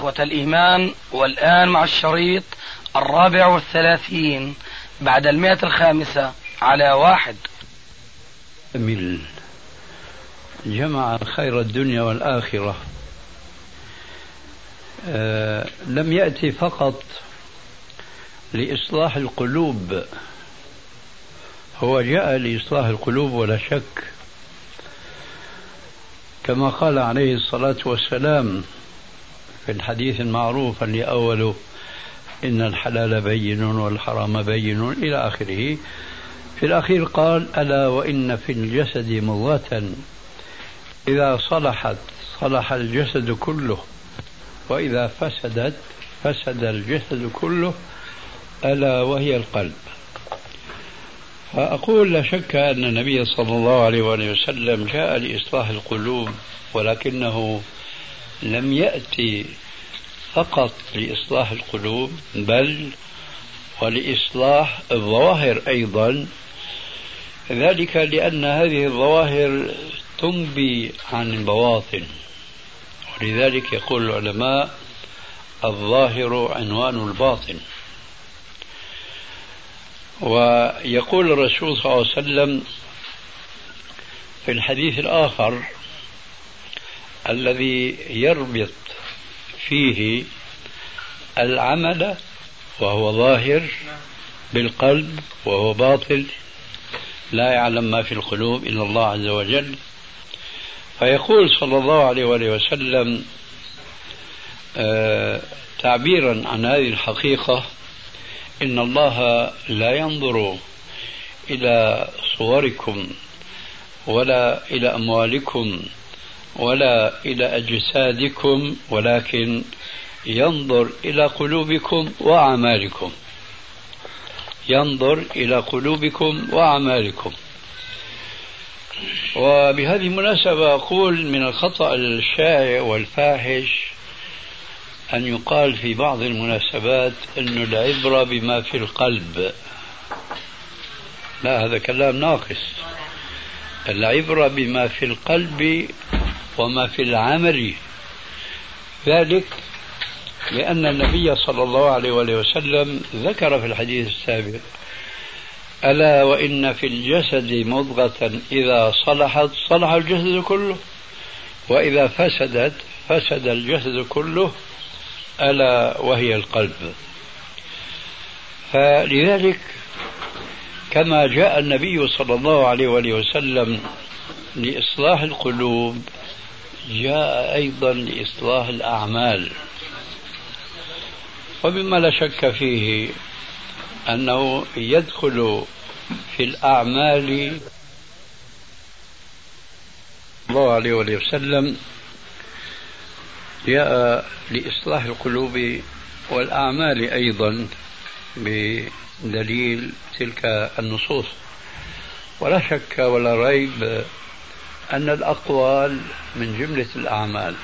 إخوة الإيمان، والآن مع الشريط 34 بعد 105 على 1. جمع خير الدنيا والآخرة. لم يأتي فقط لإصلاح القلوب، هو جاء لإصلاح القلوب ولا شك، كما قال عليه الصلاة والسلام في الحديث المعروف اللي أوله إن الحلال بين والحرام بين إلى آخره. في الأخير قال ألا وإن في الجسد مضغة إذا صلحت صلح الجسد كله وإذا فسدت فسد الجسد كله ألا وهي القلب. فأقول لا شك أن النبي صلى الله عليه وسلم جاء لإصلاح القلوب، ولكنه لم يأتي فقط لإصلاح القلوب بل ولإصلاح الظواهر أيضا، ذلك لأن هذه الظواهر تنبي عن البواطن، ولذلك يقول العلماء الظاهر عنوان الباطن. ويقول الرسول صلى الله عليه وسلم في الحديث الآخر الذي يربط فيه العمل وهو ظاهر بالقلب وهو باطل لا يعلم ما في القلوب إلا الله عز وجل، فيقول صلى الله عليه وسلم تعبيرا عن هذه الحقيقة إن الله لا ينظر إلى صوركم ولا إلى أموالكم ولا إلى أجسادكم ولكن ينظر إلى قلوبكم وأعمالكم، ينظر إلى قلوبكم وأعمالكم. وبهذه المناسبة أقول من الخطأ الشائع والفاحش أن يقال في بعض المناسبات أن العبرة بما في القلب. لا، هذا كلام ناقص. العبرة بما في القلب وما في العمل، ذلك لأن النبي صلى الله عليه وسلم ذكر في الحديث السابق ألا وإن في الجسد مضغة إذا صلحت صلح الجسد كله وإذا فسدت فسد الجسد كله ألا وهي القلب. فلذلك كما جاء النبي صلى الله عليه وسلم لإصلاح القلوب جاء أيضا لإصلاح الأعمال، ومما لا شك فيه أنه يدخل في الأعمال الله عليه وسلم جاء لإصلاح القلوب والأعمال أيضا بدليل تلك النصوص. ولا شك ولا ريب أن الأقوال من جملة الأعمال،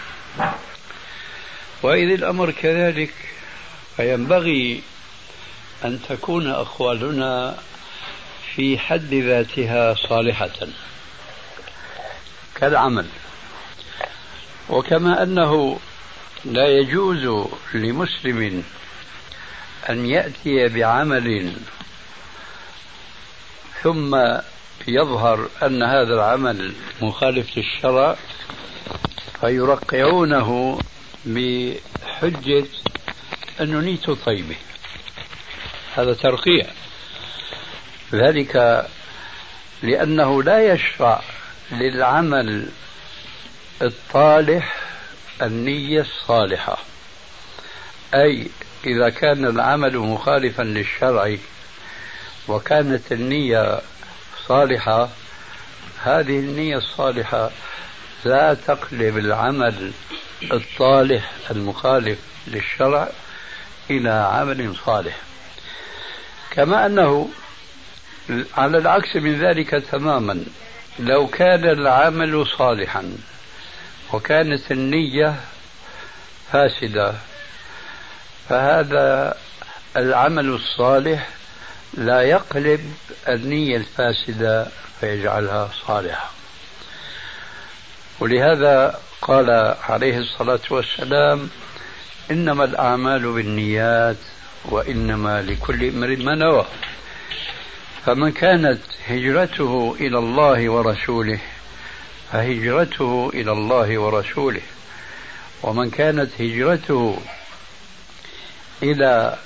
وإذ الأمر كذلك فينبغي أن تكون أقوالنا في حد ذاتها صالحة كالعمل. وكما أنه لا يجوز لمسلم أن يأتي بعمل ثم يظهر أن هذا العمل مخالف للشرع فيرقعونه بحجة أنه نيته طيبة، هذا ترقيع، ذلك لأنه لا يشرع للعمل الطالح النية الصالحة. أي إذا كان العمل مخالفا للشرع وكانت النية صالحة، هذه النية الصالحة لا تقلب العمل الطالح المخالف للشرع إلى عمل صالح. كما أنه على العكس من ذلك تماما، لو كان العمل صالحا وكانت النية فاسدة فهذا العمل الصالح لا يقلب النية الفاسدة فيجعلها صالحة. ولهذا قال عليه الصلاة والسلام إنما الأعمال بالنيات وإنما لكل امرئ ما نوى. فمن كانت هجرته إلى الله ورسوله فهجرته إلى الله ورسوله، ومن كانت هجرته إلى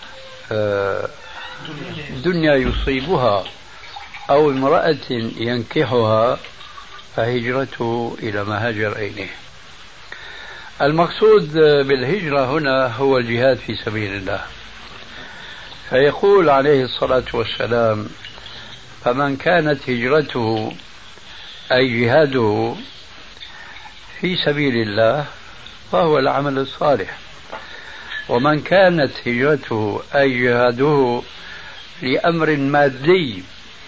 دنيا يصيبها أو امرأة ينكحها فهجرته إلى ما هاجر إليه. المقصود بالهجرة هنا هو الجهاد في سبيل الله. فيقول عليه الصلاة والسلام: فمن كانت هجرته أي جهاده في سبيل الله فهو العمل الصالح، ومن كانت هجرته أي جهاده لأمر مادي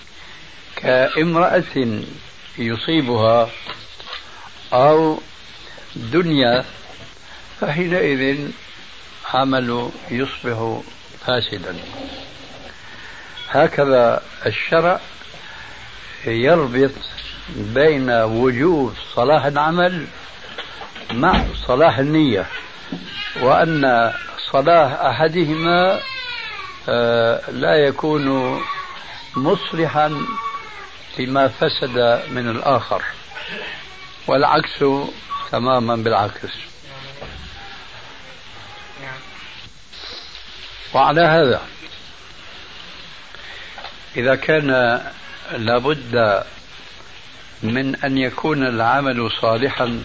كامرأة يصيبها أو دنيا فحينئذ عمله يصبح فاسدا. هكذا الشرع يربط بين وجوب صلاح العمل مع صلاح النية، وأن صلاح أحدهما لا يكون مصلحا لما فسد من الآخر، والعكس تماما بالعكس. وعلى هذا إذا كان لابد من أن يكون العمل صالحا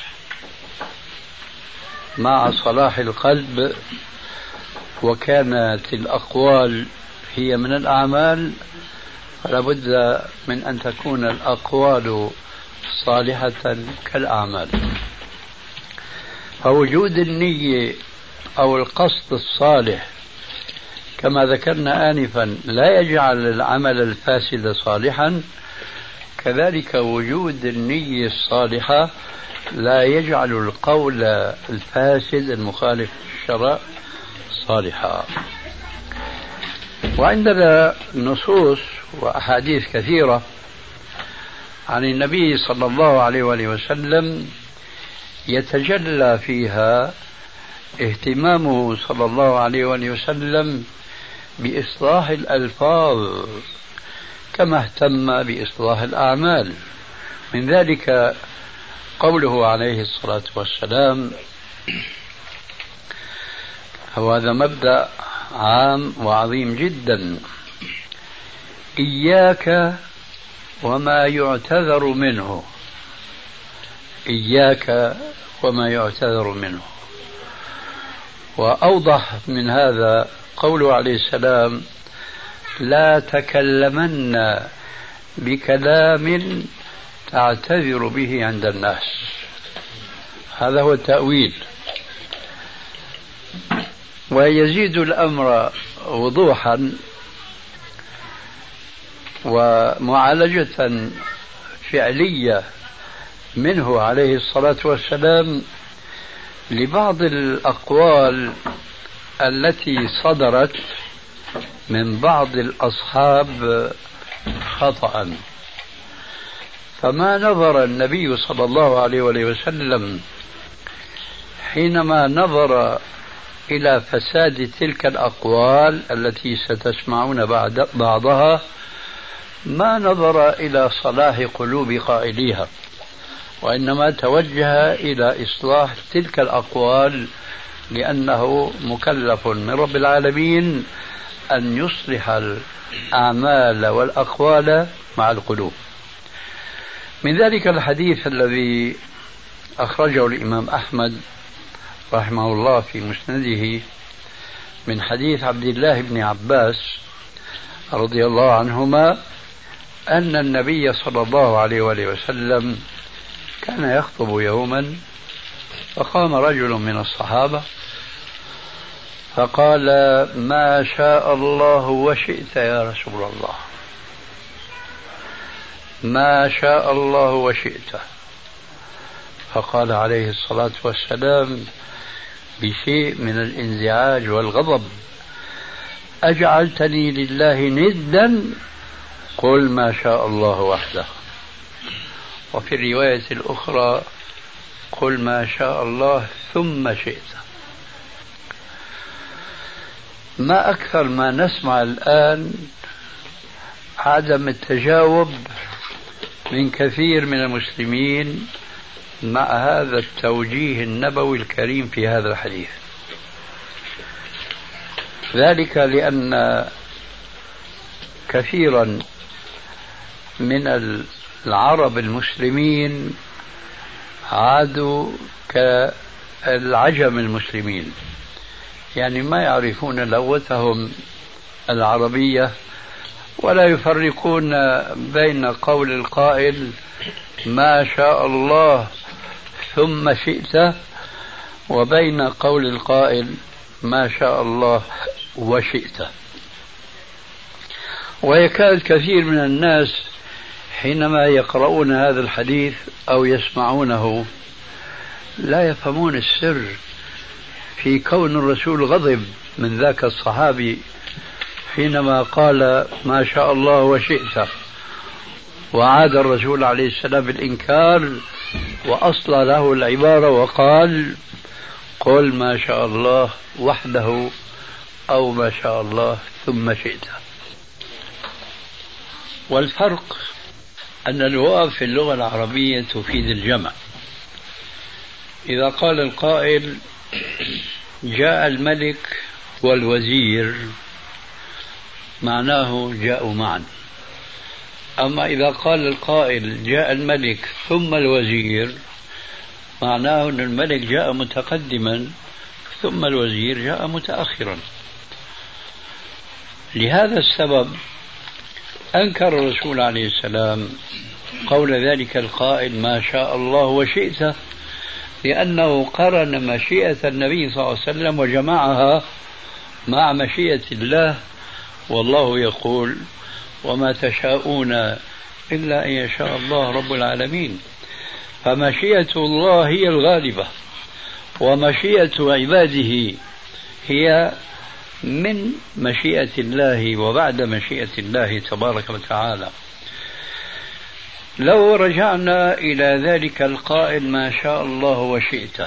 مع صلاح القلب، وكانت الأقوال هي من الأعمال، فلا بد من أن تكون الأقوال صالحة كالأعمال. فوجود النية أو القصد الصالح كما ذكرنا آنفا لا يجعل العمل الفاسد صالحا، كذلك وجود النية الصالحة لا يجعل القول الفاسد المخالف للشرع صالحا. وعندنا نصوص وأحاديث كثيرة عن النبي صلى الله عليه وآله وسلم يتجلى فيها اهتمامه صلى الله عليه وآله وسلم بإصلاح الألفاظ كما اهتم بإصلاح الأعمال. من ذلك قوله عليه الصلاة والسلام، وهذا مبدأ عام وعظيم جدا: إياك وما يعتذر منه، إياك وما يعتذر منه. وأوضح من هذا قوله عليه السلام: لا تكلمن بكلام تعتذر به عند الناس. هذا هو التأويل. ويزيد الأمر وضوحا ومعالجة فعلية منه عليه الصلاة والسلام لبعض الأقوال التي صدرت من بعض الأصحاب خطأ. فما نظر النبي صلى الله عليه وسلم حينما نظر إلى فساد تلك الأقوال التي ستسمعون بعضها، ما نظر إلى صلاح قلوب قائليها، وإنما توجه إلى إصلاح تلك الأقوال، لأنه مكلف من رب العالمين أن يصلح الأعمال والأقوال مع القلوب. من ذلك الحديث الذي أخرجه الإمام أحمد رحمه الله في مسنده من حديث عبد الله بن عباس رضي الله عنهما أن النبي صلى الله عليه وسلم كان يخطب يوما، فقام رجل من الصحابة فقال: ما شاء الله وشئت يا رسول الله، ما شاء الله وشئت. فقال عليه الصلاة والسلام بشيء من الانزعاج والغضب: أجعلتني لله ندا؟ قل ما شاء الله وحده. وفي الرواية الأخرى: قل ما شاء الله ثم شئت. ما أكثر ما نسمع الآن عدم التجاوب من كثير من المسلمين مع هذا التوجيه النبوي الكريم في هذا الحديث. ذلك لأن كثيرا من العرب المسلمين عادوا كالعجم المسلمين، يعني ما يعرفون لغتهم العربية ولا يفرقون بين قول القائل ما شاء الله ثم شئت وبين قول القائل ما شاء الله وشئت. ويكاد كثير من الناس حينما يقرؤون هذا الحديث أو يسمعونه لا يفهمون السر في كون الرسول غضب من ذاك الصحابي حينما قال ما شاء الله وشئت، وعاد الرسول عليه السلام بالإنكار وأصلى له العبارة وقال قل ما شاء الله وحده أو ما شاء الله ثم شئت. والفرق أن الواو في اللغة العربية تفيد الجمع. إذا قال القائل جاء الملك والوزير معناه جاءوا معا. أما إذا قال القائل جاء الملك ثم الوزير معناه أن الملك جاء متقدما ثم الوزير جاء متأخرا. لهذا السبب أنكر الرسول عليه السلام قول ذلك القائل ما شاء الله وشئت، لأنه قرن مشيئة النبي صلى الله عليه وسلم وجمعها مع مشيئة الله، والله يقول وما تشاءون إلا أن يشاء الله رب العالمين. فمشيئة الله هي الغالبة، ومشيئة عباده هي من مشيئة الله وبعد مشيئة الله تبارك وتعالى. لو رجعنا إلى ذلك القائل ما شاء الله وشئت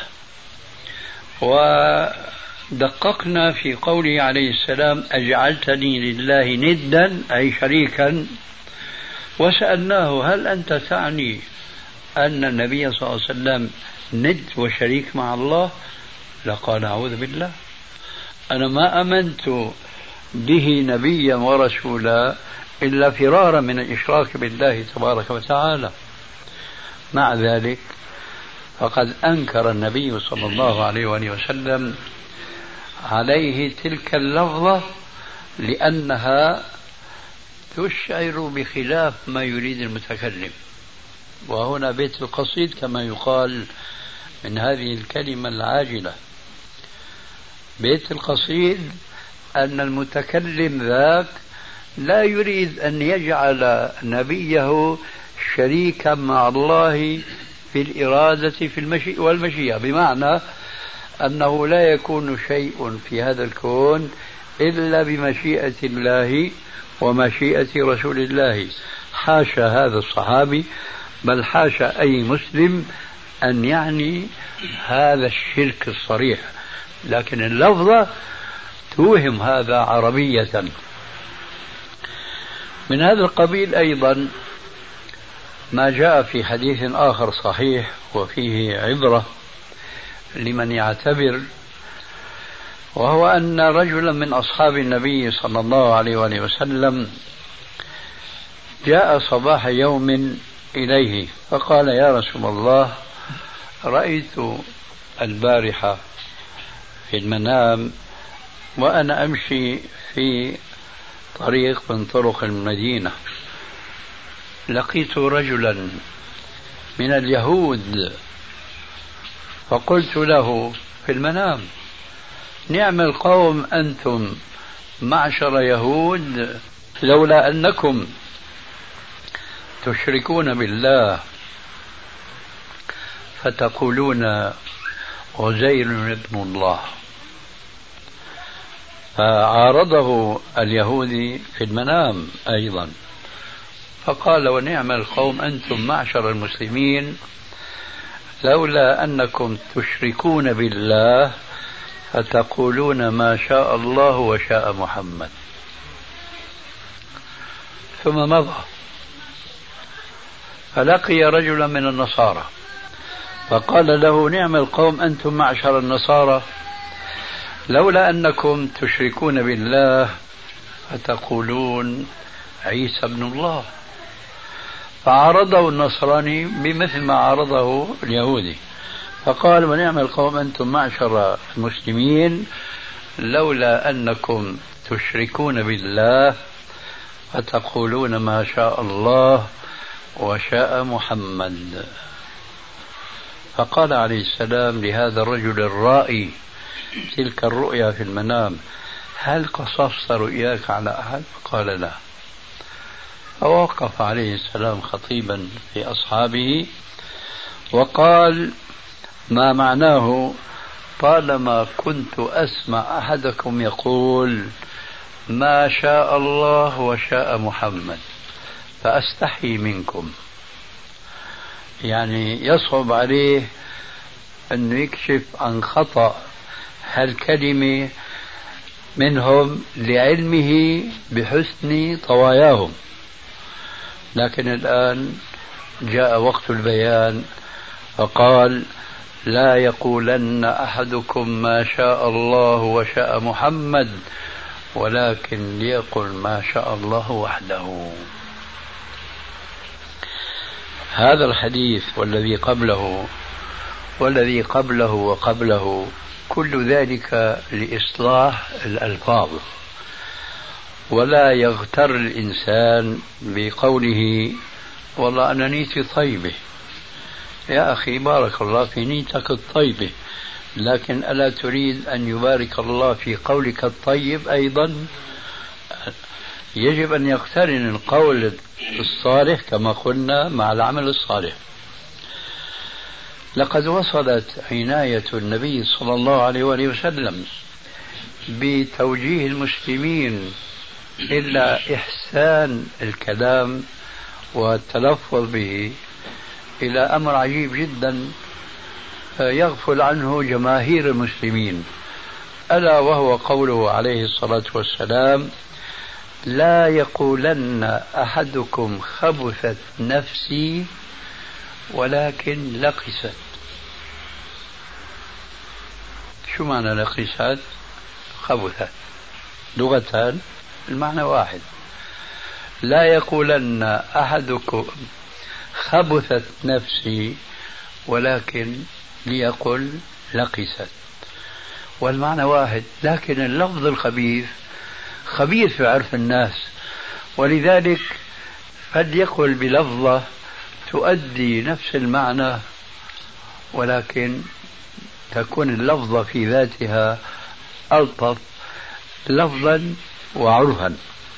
ودققنا في قوله عليه السلام أجعلتني لله ندا أي شريكا، وسألناه هل أنت تعني أن النبي صلى الله عليه وسلم ند وشريك مع الله؟ لقال أعوذ بالله، أنا ما أمنت به نبيا ورسولا إلا فرارا من الإشراك بالله تبارك وتعالى. مع ذلك فقد أنكر النبي صلى الله عليه وآله وسلم عليه تلك اللفظة لأنها تشعر بخلاف ما يريد المتكلم. وهنا بيت القصيد كما يقال من هذه الكلمة العاجلة. بيت القصيد أن المتكلم ذاك لا يريد أن يجعل نبيه شريكا مع الله في الإرادة في المشيئة والمشيئة، بمعنى أنه لا يكون شيء في هذا الكون إلا بمشيئة الله ومشيئة رسول الله. حاشا هذا الصحابي، بل حاشا أي مسلم أن يعني هذا الشرك الصريح، لكن اللفظة توهم هذا عربية. من هذا القبيل أيضا ما جاء في حديث آخر صحيح وفيه عبرة لمن يعتبر، وهو أن رجلا من أصحاب النبي صلى الله عليه وآله وسلم جاء صباح يوم إليه فقال يا رسول الله رأيت البارحة في المنام وأنا أمشي في طريق من طرق المدينة لقيت رجلا من اليهود فقلت له في المنام نعم القوم أنتم معشر يهود لولا أنكم تشركون بالله فتقولون عزير ابن الله. فعارضه اليهودي في المنام أيضا فقال ونعم القوم أنتم معشر المسلمين لولا أنكم تشركون بالله فتقولون ما شاء الله وشاء محمد. ثم مضى فلقي رجلا من النصارى فقال له: نعم القوم أنتم معشر النصارى، لولا أنكم تشركون بالله فتقولون عيسى ابن الله. فعارضه النصراني بمثل ما عارضه اليهودي، فقال: ونعم القوم أنتم معشر المسلمين، لولا أنكم تشركون بالله فتقولون ما شاء الله وشاء محمد. فقال عليه السلام لهذا الرجل الرائي تلك الرؤيا في المنام: هل قصصت رؤياك على أحد؟ قال: لا. فوقف عليه السلام خطيبا في أصحابه وقال: ما معناه: طالما كنت أسمع أحدكم يقول ما شاء الله وشاء محمد فأستحي منكم. يعني يصعب عليه أن يكشف عن خطأ هالكلمة منهم لعلمه بحسن طواياهم، لكن الآن جاء وقت البيان فقال: لا يقولن أحدكم ما شاء الله وشاء محمد، ولكن ليقل ما شاء الله وحده. هذا الحديث والذي قبله والذي قبله وقبله كل ذلك لإصلاح الألفاظ، ولا يغتر الإنسان بقوله والله أنا نيتي طيبة. يا أخي بارك الله في نيتك الطيبة، لكن ألا تريد أن يبارك الله في قولك الطيب أيضا؟ يجب أن يقترن القول الصالح كما قلنا مع العمل الصالح. لقد وصلت عناية النبي صلى الله عليه وآله وسلم بتوجيه المسلمين إلى إحسان الكلام والتلفظ به إلى أمر عجيب جدا يغفل عنه جماهير المسلمين، ألا وهو قوله عليه الصلاة والسلام: لا يقولن أحدكم خبثت نفسي ولكن لقست. شو معنى لقست؟ خبثت لغتان المعنى واحد. لا يقولن أحدكم خبثت نفسي ولكن ليقل لقست، والمعنى واحد، لكن اللفظ الخبيث خبيث في عرف الناس، ولذلك فليقل بلفظة تؤدي نفس المعنى ولكن تكون اللفظة في ذاتها ألطف لفظا وعرفا.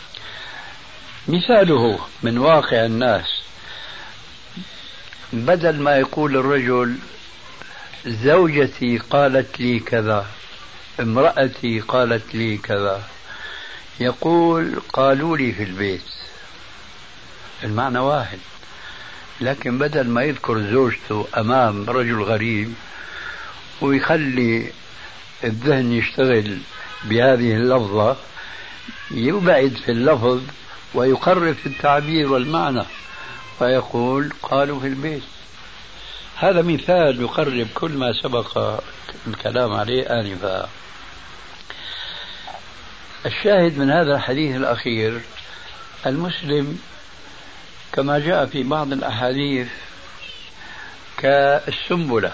مثاله من واقع الناس: بدل ما يقول الرجل زوجتي قالت لي كذا، امرأتي قالت لي كذا، يقول قالوا لي في البيت. المعنى واحد، لكن بدل ما يذكر زوجته أمام رجل غريب ويخلي الذهن يشتغل بهذه اللفظة، يبعد في اللفظ ويقرب في التعبير والمعنى فيقول قالوا في البيت. هذا مثال يقرب كل ما سبق الكلام عليه آنفا. الشاهد من هذا الحديث الأخير: المسلم كما جاء في بعض الأحاديث كالسنبلة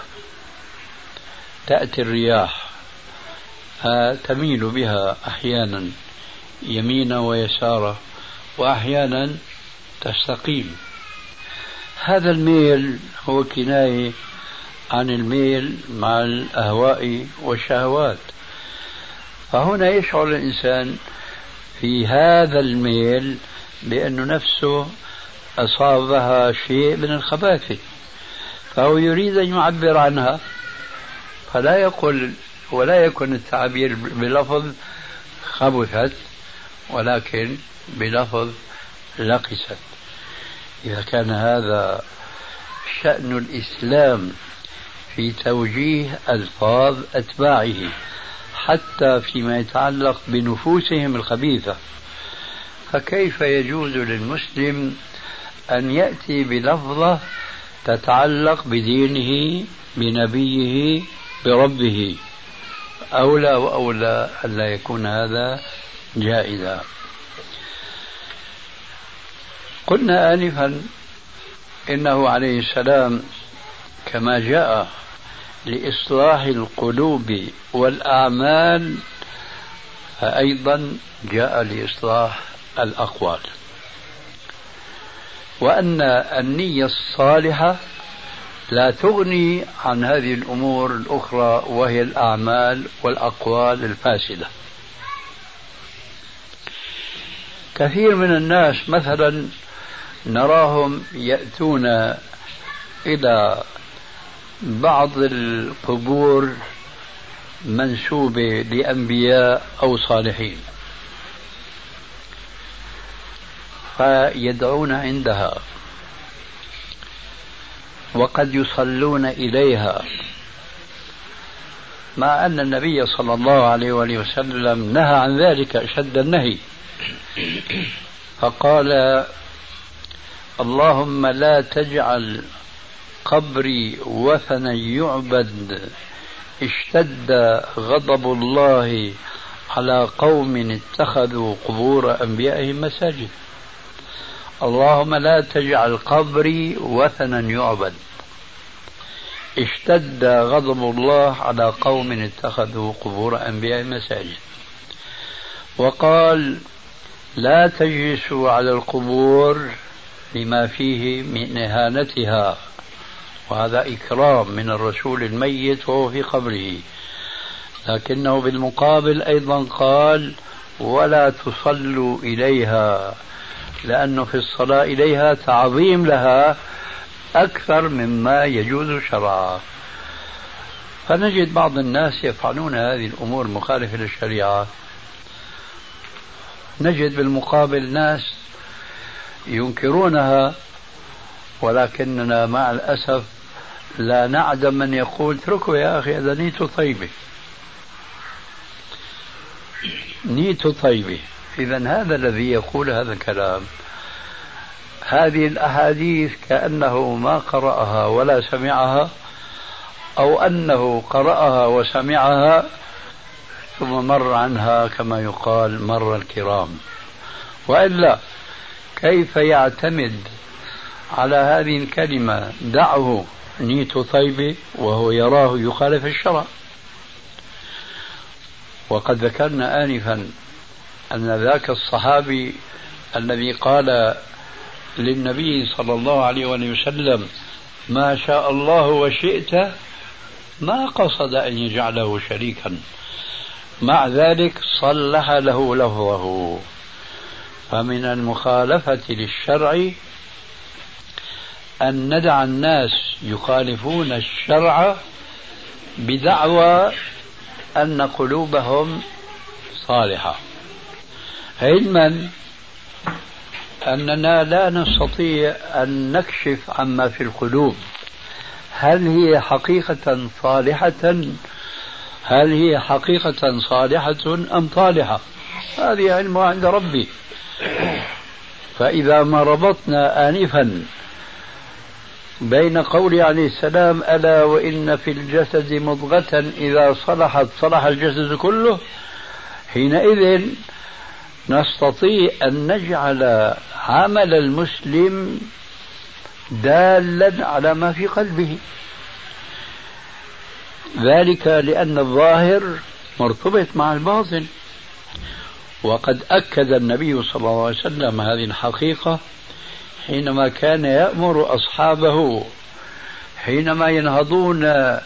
تأتي الرياح تميل بها أحيانا يمينا ويسارا وأحيانا تستقيم. هذا الميل هو كناية عن الميل مع الأهواء والشهوات، فهنا يشعر الإنسان في هذا الميل بأن نفسه أصابها شيء من الخباثة، فهو يريد أن يعبر عنها، فلا يقول ولا يكون التعبير بلفظ خبثت ولكن بلفظ لقست. إذا كان هذا شأن الإسلام في توجيه ألفاظ أتباعه حتى فيما يتعلق بنفوسهم الخبيثة. فكيف يجوز للمسلم أن يأتي بلفظة تتعلق بدينه بنبيه بربه؟ أولى وأولى ألا يكون هذا جائزا. قلنا آنفا إنه عليه السلام كما جاء لإصلاح القلوب والأعمال فأيضا جاء لإصلاح الأقوال، وأن النية الصالحة لا تغني عن هذه الأمور الأخرى وهي الأعمال والأقوال الفاسدة. كثير من الناس مثلا نراهم يأتون إلى بعض القبور منسوبة لأنبياء أو صالحين فيدعون عندها وقد يصلون إليها، مع أن النبي صلى الله عليه وآله وسلم نهى عن ذلك أشد النهي، فقال: اللهم لا تجعل قبري وثنا يعبد اشتد غضب الله على قوم اتخذوا قبور أنبيائهم مساجد. اللهم لا تجعل قبري وثنا يعبد اشتد غضب الله على قوم اتخذوا قبور أنبيائهم مساجد. وقال: لا تجلسوا على القبور لما فيه من إهانتها، وهذا إكرام من الرسول الميت وهو في قبره. لكنه بالمقابل أيضا قال: ولا تصلوا إليها، لأنه في الصلاة إليها تعظيم لها أكثر مما يجوز شرعا. فنجد بعض الناس يفعلون هذه الأمور مخالفة للشريعة، نجد بالمقابل ناس ينكرونها، ولكننا مع الأسف لا نعدم من يقول: اتركوا يا أخي، هذا نيته طيبة، نيته طيبة. إذن هذا الذي يقول هذا الكلام، هذه الأحاديث كأنه ما قرأها ولا سمعها، أو أنه قرأها وسمعها ثم مر عنها كما يقال مر الكرام. وإلا كيف يعتمد على هذه الكلمة دعه نيته طيبة وهو يراه يخالف الشرع؟ وقد ذكرنا آنفا أن ذاك الصحابي الذي قال للنبي صلى الله عليه وسلم: ما شاء الله وشئت، ما قصد أن يجعله شريكا، مع ذلك صلح له لفظه. فمن المخالفة للشرع أن ندع الناس يخالفون الشرع بدعوى أن قلوبهم صالحة، علما أننا لا نستطيع أن نكشف عما في القلوب، هل هي حقيقة صالحة أم طالحة؟ هذه علمها عند ربي. فإذا ما ربطنا آنفا بين قول عليه السلام: ألا وإن في الجسد مضغة إذا صلحت صلح الجسد كله، حينئذ نستطيع أن نجعل عمل المسلم دالا على ما في قلبه، ذلك لأن الظاهر مرتبط مع الباطن. وقد أكد النبي صلى الله عليه وسلم هذه الحقيقة حينما كان يأمر أصحابه حينما ينهضون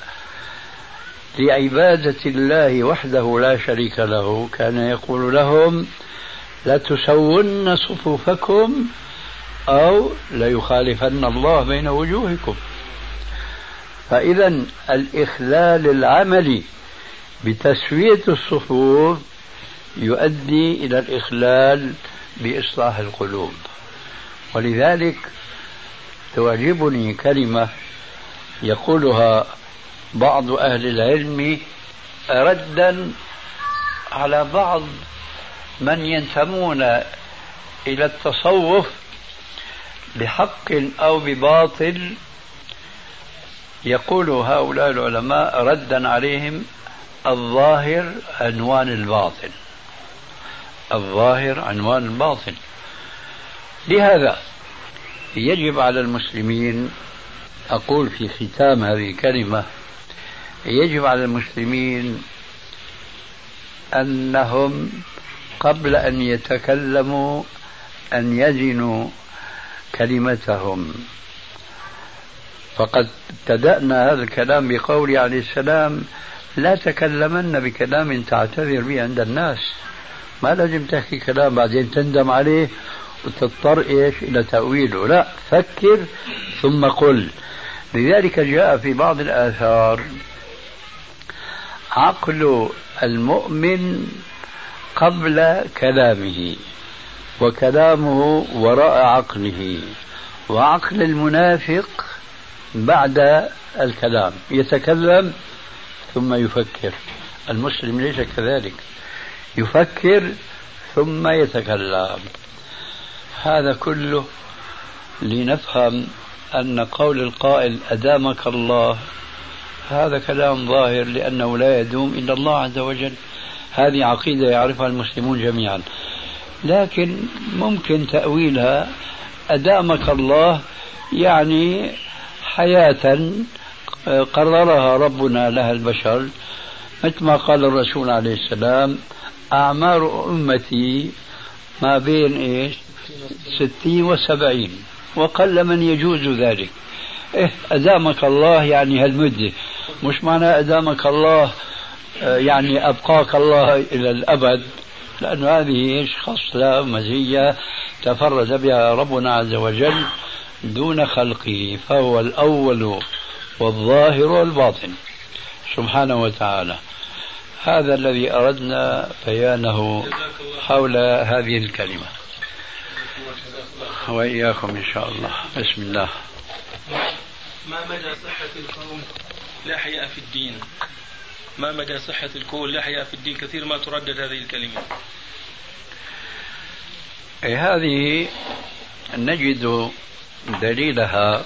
لعبادة الله وحده لا شريك له، كان يقول لهم: لتسون صفوفكم أو ليخالفن الله بين وجوهكم. فإذا الإخلال العملي بتسوية الصفوف يؤدي إلى الإخلال بإصلاح القلوب. ولذلك تعجبني كلمة يقولها بعض أهل العلم ردا على بعض من ينتمون إلى التصوف بحق أو بباطل، يقول هؤلاء العلماء ردا عليهم: الظاهر عنوان الباطن، الظاهر عنوان الباطن. لهذا يجب على المسلمين، أقول في ختام هذه الكلمة، يجب على المسلمين أنهم قبل أن يتكلموا أن يزنوا كلمتهم. فقد ابتدأنا هذا الكلام بقول عليه السلام: لا تكلمن بكلام تعتذر به عند الناس. ما لازم تحكي كلام بعدين تندم عليه وتضطر إلى تأويله، لا، فكر ثم قل. لذلك جاء في بعض الآثار: عقل المؤمن قبل كلامه، وكلامه وراء عقله، وعقل المنافق بعد الكلام، يتكلم ثم يفكر. المسلم ليس كذلك، يفكر ثم يتكلم. هذا كله لنفهم أن قول القائل أدامك الله هذا كلام ظاهر، لأنه لا يدوم إلا الله عز وجل. هذه عقيدة يعرفها المسلمون جميعا، لكن ممكن تأويلها أدامك الله يعني حياة قررها ربنا لها البشر، مثل ما قال الرسول عليه السلام: أعمار أمتي ما بين 60 و70، وقل من يجوز ذلك. أدامك الله يعني هالمدة، مش معنى أدامك الله يعني أبقاك الله إلى الأبد، لأن هذه خصلة مزية تفرد بها ربنا عز وجل دون خلقه، فهو الأول والظاهر والباطن سبحانه وتعالى. هذا الذي أردنا بيانه حول هذه الكلمة، وإياكم إن شاء الله. بسم الله. ما مدى صحة القول لا حياء في الدين؟ ما مدى صحة القول لا حياء في الدين؟ كثير ما تردد هذه الكلمة. هذه نجد دليلها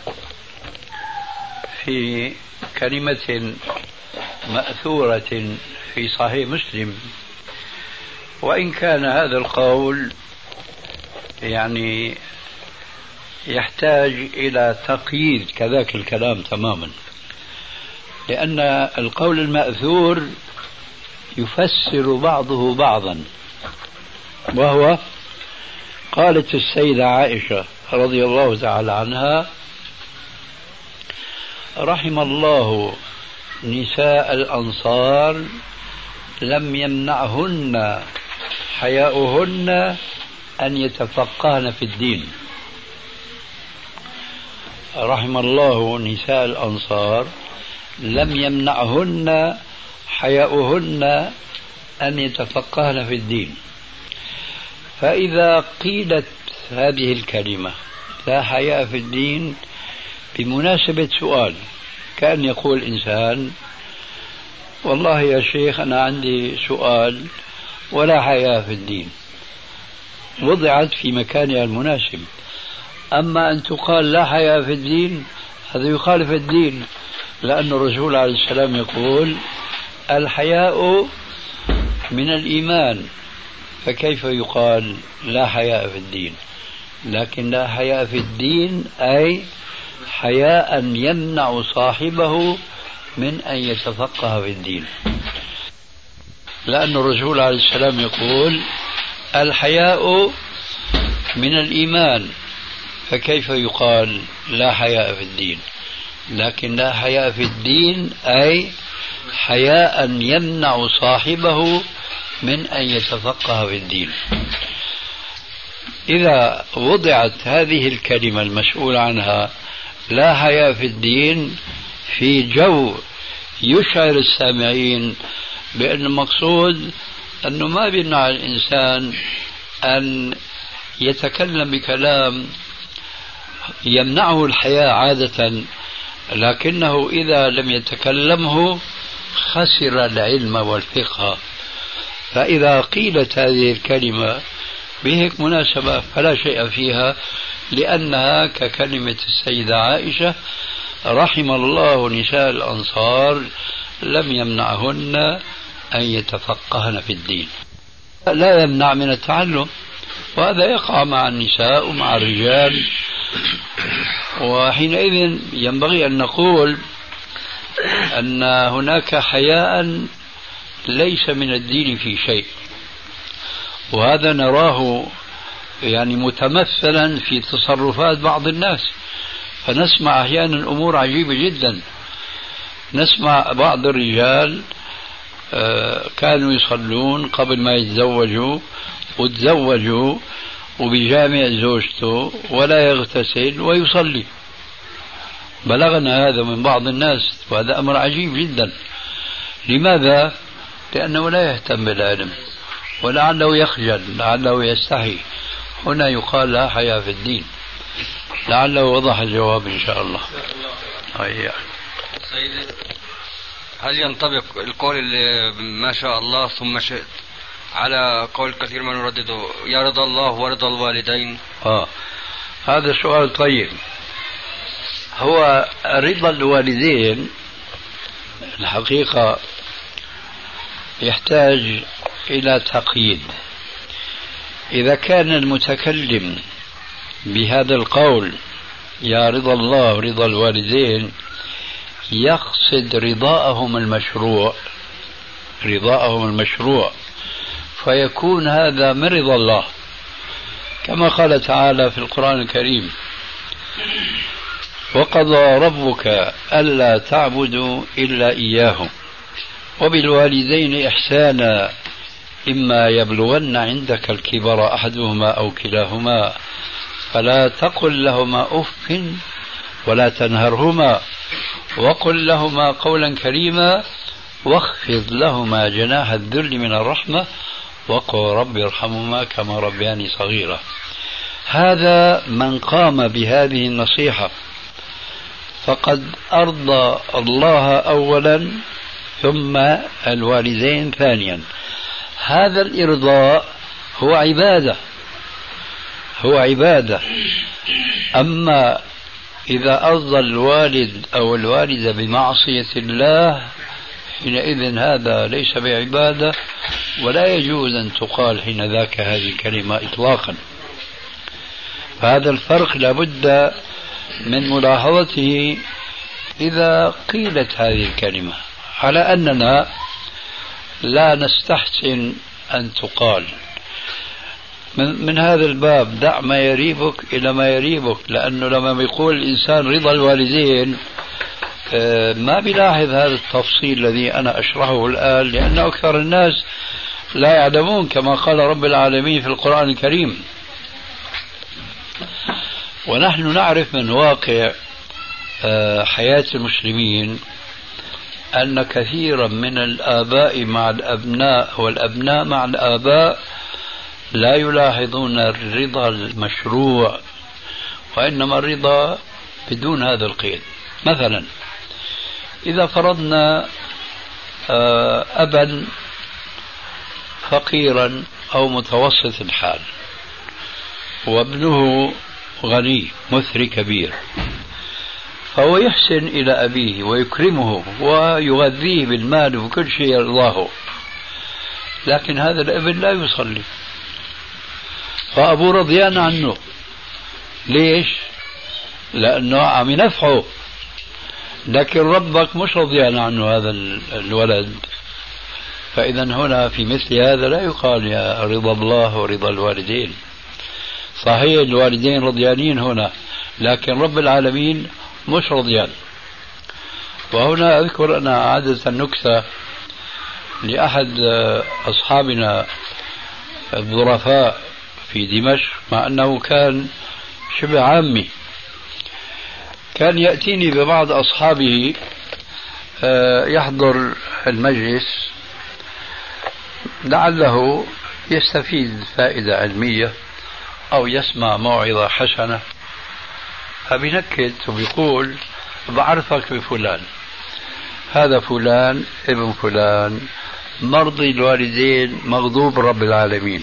في كلمة مأثورة في صحيح مسلم، وإن كان هذا القول يعني يحتاج إلى تقييد كذاك الكلام تماما، لأن القول المأثور يفسر بعضه بعضا. وهو قالت السيدة عائشة رضي الله تعالى عنها: رحم الله نساء الأنصار لم يمنعهن حياؤهن أن يتفقهن في الدين. رحم الله نساء الأنصار لم يمنعهن حياؤهن أن يتفقهن في الدين. فإذا قيلت هذه الكلمة لا حياء في الدين بمناسبة سؤال، كأن يقول إنسان: والله يا شيخ أنا عندي سؤال ولا حياء في الدين، وضعت في مكانها المناسب. أما أن تقال لا حياء في الدين هذا يخالف الدين، لأن الرسول عليه السلام يقول: الحياء من الإيمان، فكيف يقال لا حياء في الدين؟ لكن لا حياء في الدين أي حياء يمنع صاحبه من أن يتفقه في الدين، لأن الرسول عليه السلام يقول: الحياء من الإيمان، فكيف يقال لا حياء في الدين؟ لكن لا حياء في الدين أي حياء يمنع صاحبه من أن يتفقه في الدين. إذا وضعت هذه الكلمة المسؤول عنها لا حياء في الدين في جو يشعر السامعين بأن المقصود أنه ما بيمنع الإنسان أن يتكلم بكلام يمنعه الحياء عادة، لكنه إذا لم يتكلمه خسر العلم والفقه. فإذا قيلت هذه الكلمة بهيك مناسبة فلا شيء فيها، لأنها ككلمة السيدة عائشة: رحم الله نساء الأنصار لم يمنعهن أن يتفقهن في الدين. لا يمنع من التعلم، وهذا يقع مع النساء ومع الرجال. وحينئذ ينبغي أن نقول أن هناك حياء ليس من الدين في شيء، وهذا نراه يعني متمثلا في تصرفات بعض الناس. فنسمع أحيانا أمور عجيبة جدا. نسمع بعض الرجال كانوا يصلون قبل ما يتزوجوا، وتزوجوا وبجامع زوجته ولا يغتسل ويصلي. بلغنا هذا من بعض الناس، وهذا أمر عجيب جدا. لماذا؟ لأنه لا يهتم بالعلم، ولعله يخجل، لعله يستحي. هنا يقال لا حياء في الدين. لعله وضح الجواب إن شاء الله. سيدي، هل ينطبق القول اللي ما شاء الله ثم شئت على قول كثير من يردده يا رضا الله ورضا الوالدين؟ هذا سؤال طيب. هو رضا الوالدين الحقيقة يحتاج إلى تقييد. إذا كان المتكلم بهذا القول يا رضا الله ورضا الوالدين يقصد رضاءهم المشروع، فيكون هذا من رضا الله، كما قال تعالى في القرآن الكريم: وقضى ربك ألا تعبدوا إلا إياه وبالوالدين إحسانا إما يبلغن عندك الكبر أحدهما أو كلاهما فلا تقل لهما أف ولا تنهرهما وقل لهما قولا كريما واخفض لهما جناح الذل من الرحمة وقل رب ارحمهما كما ربياني صغيرا. هذا من قام بهذه النصيحة فقد أرضى الله أولا ثم الوالدين ثانيا. هذا الإرضاء هو عبادة. أما إذا أرضى الوالد أو الوالدة بمعصية الله حينئذ هذا ليس بعبادة، ولا يجوز أن تقال حين ذاك هذه الكلمة إطلاقا. فهذا الفرق لابد من ملاحظته إذا قيلت هذه الكلمة، على أننا لا نستحسن أن تقال. من هذا الباب دع ما يريبك إلى ما يريبك، لأنه لما بيقول الإنسان رضا الوالدين ما بيلاحظ هذا التفصيل الذي أنا أشرحه الآن، لأن أكثر الناس لا يعلمون كما قال رب العالمين في القرآن الكريم. ونحن نعرف من واقع حياة المسلمين أن كثيرا من الآباء مع الأبناء والأبناء مع الآباء لا يلاحظون الرضا المشروع، وإنما الرضا بدون هذا القيد. مثلا إذا فرضنا أبا فقيرا أو متوسط الحال وابنه غني مثري كبير، فهو يحسن إلى أبيه ويكرمه ويغذيه بالمال وكل شيء يرضاه، لكن هذا الابن لا يصلي فأبوه رضيان عنه. ليش؟ لأنه عم ينفعه، لكن ربك مش رضيان عنه هذا الولد. فإذا هنا في مثل هذا لا يقال يا رضا الله ورضا الوالدين. صحيح الوالدين رضيانين هنا، لكن رب العالمين مش رضيان. وهنا أذكر أنا عادة نكتة لأحد أصحابنا الظرفاء في دمشق، مع أنه كان شبه عامي، كان يأتيني ببعض أصحابه يحضر المجلس لعله يستفيد فائدة علمية أو يسمع موعظة حسنة، فبنكت وبيقول بعرفك بفلان، هذا فلان ابن فلان مرضي الوالدين مغضوب رب العالمين.